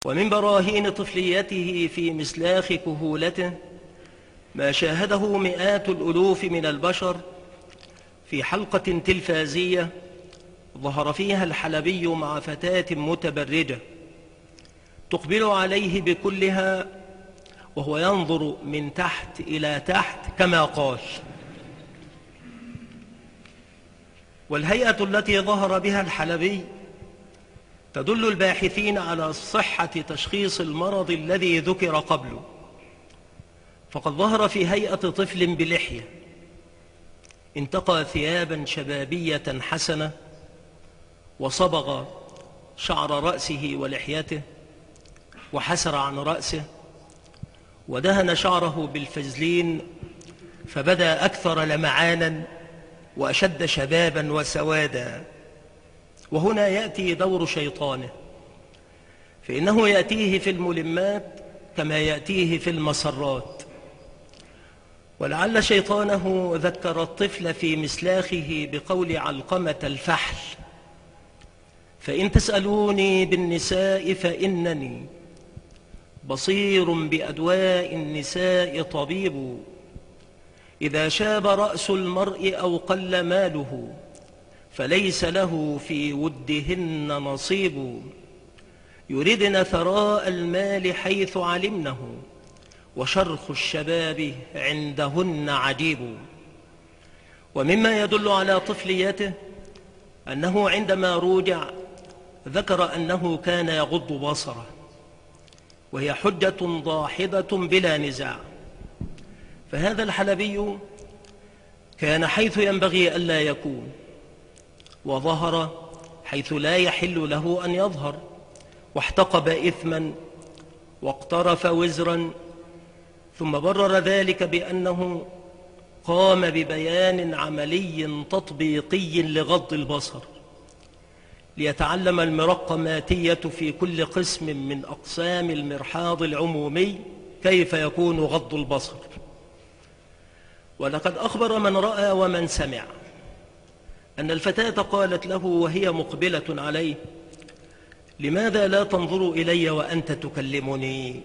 ومن براهين طفليته في مسلاخ كهولته ما شاهده مئات الألوف من البشر في حلقة تلفازية ظهر فيها الحلبي مع فتاة متبرجة تقبل عليه بكلها وهو ينظر من تحت إلى تحت كما قال. والهيئة التي ظهر بها الحلبي تدل الباحثين على صحة تشخيص المرض الذي ذكر قبله، فقد ظهر في هيئة طفل بلحية انتقى ثيابا شبابية حسنة وصبغ شعر رأسه ولحيته وحسر عن رأسه ودهن شعره بالفازلين فبدا أكثر لمعانا وأشد شبابا وسوادا. وهنا يأتي دور شيطانه، فإنه يأتيه في الملمات كما يأتيه في المسرات. ولعل شيطانه ذكر الطفل في مسلاخه بقول علقمة الفحل: فإن تسألوني بالنساء فإنني بصير بأدواء النساء طبيب، إذا شاب رأس المرء أو قل ماله فليس له في ودهن نصيب، يردن ثراء المال حيث علمنه وشرخ الشباب عندهن عجيب. ومما يدل على طفليته أنه عندما روجع ذكر أنه كان يغض بصره، وهي حجة ضاحضة بلا نزاع. فهذا الحلبي كان حيث ينبغي ألا يكون، وظهر حيث لا يحل له أن يظهر، واحتقب إثما واقترف وزرا، ثم برر ذلك بأنه قام ببيان عملي تطبيقي لغض البصر ليتعلم المرقماتية في كل قسم من أقسام المرحاض العمومي كيف يكون غض البصر. ولقد أخبر من رأى ومن سمع أن الفتاة قالت له وهي مقبلة عليه: لماذا لا تنظر إلي وأنت تكلمني؟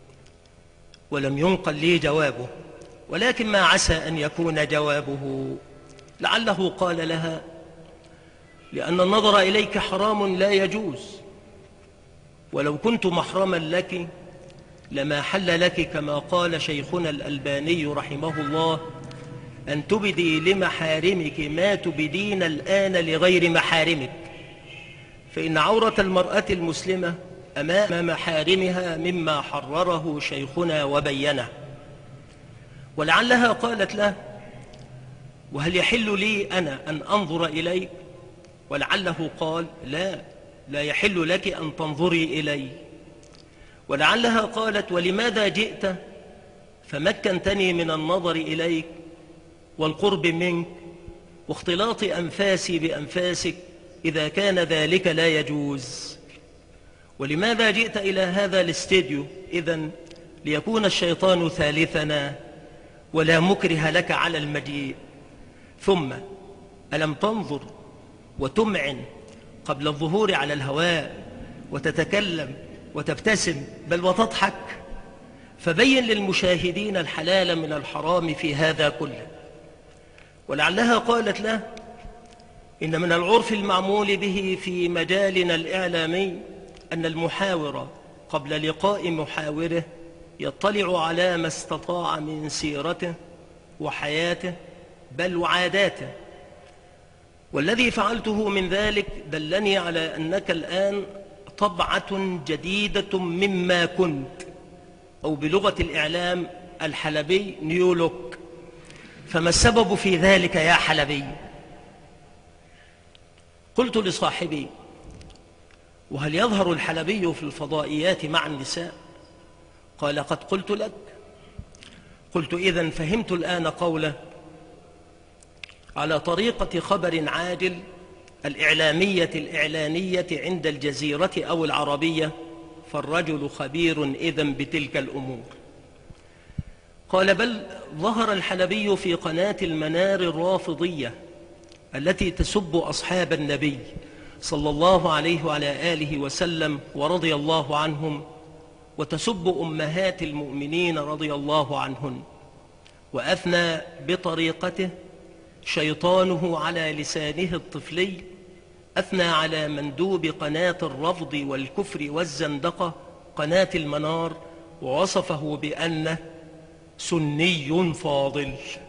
ولم ينقل لي جوابه، ولكن ما عسى أن يكون جوابه لعله قال لها: لأن النظر إليك حرام لا يجوز، ولو كنت محرما لك لما حل لك كما قال شيخنا الألباني رحمه الله: أن تبدي لمحارمك ما تبدين الآن لغير محارمك، فإن عورة المرأة المسلمة أمام محارمها مما حرره شيخنا وبينه. ولعلها قالت له: وهل يحل لي أنا أن أنظر إليك؟ ولعله قال: لا يحل لك أن تنظري إلي. ولعلها قالت: ولماذا جئت فمكنتني من النظر إليك والقرب منك واختلاط أنفاسي بأنفاسك إذا كان ذلك لا يجوز؟ ولماذا جئت إلى هذا الاستديو إذن ليكون الشيطان ثالثنا ولا مكره لك على المجيء؟ ثم ألم تنظر وتمعن قبل الظهور على الهواء وتتكلم وتبتسم بل وتضحك؟ فبين للمشاهدين الحلال من الحرام في هذا كله. ولعلها قالت له: إن من العرف المعمول به في مجالنا الإعلامي أن المحاور قبل لقاء محاوره يطلع على ما استطاع من سيرته وحياته بل وعاداته، والذي فعلته من ذلك دلني على أنك الآن طبعة جديدة مما كنت، أو بلغة الإعلام الحلبي نيو لوك. فما السبب في ذلك يا حلبي؟ قلت لصاحبي: وهل يظهر الحلبي في الفضائيات مع النساء؟ قال: قد قلت لك. قلت: إذن فهمت الآن قوله على طريقة خبر عاجل الإعلامية الإعلانية عند الجزيرة أو العربية، فالرجل خبير إذن بتلك الأمور. قال: بل ظهر الحلبي في قناة المنار الرافضية التي تسب أصحاب النبي صلى الله عليه وعلى آله وسلم ورضي الله عنهم، وتسب أمهات المؤمنين رضي الله عنهن، وأثنى بطريقته شيطانه على لسانه الطفلي، أثنى على مندوب قناة الرفض والكفر والزندقة قناة المنار، ووصفه بأنه سني فاضل.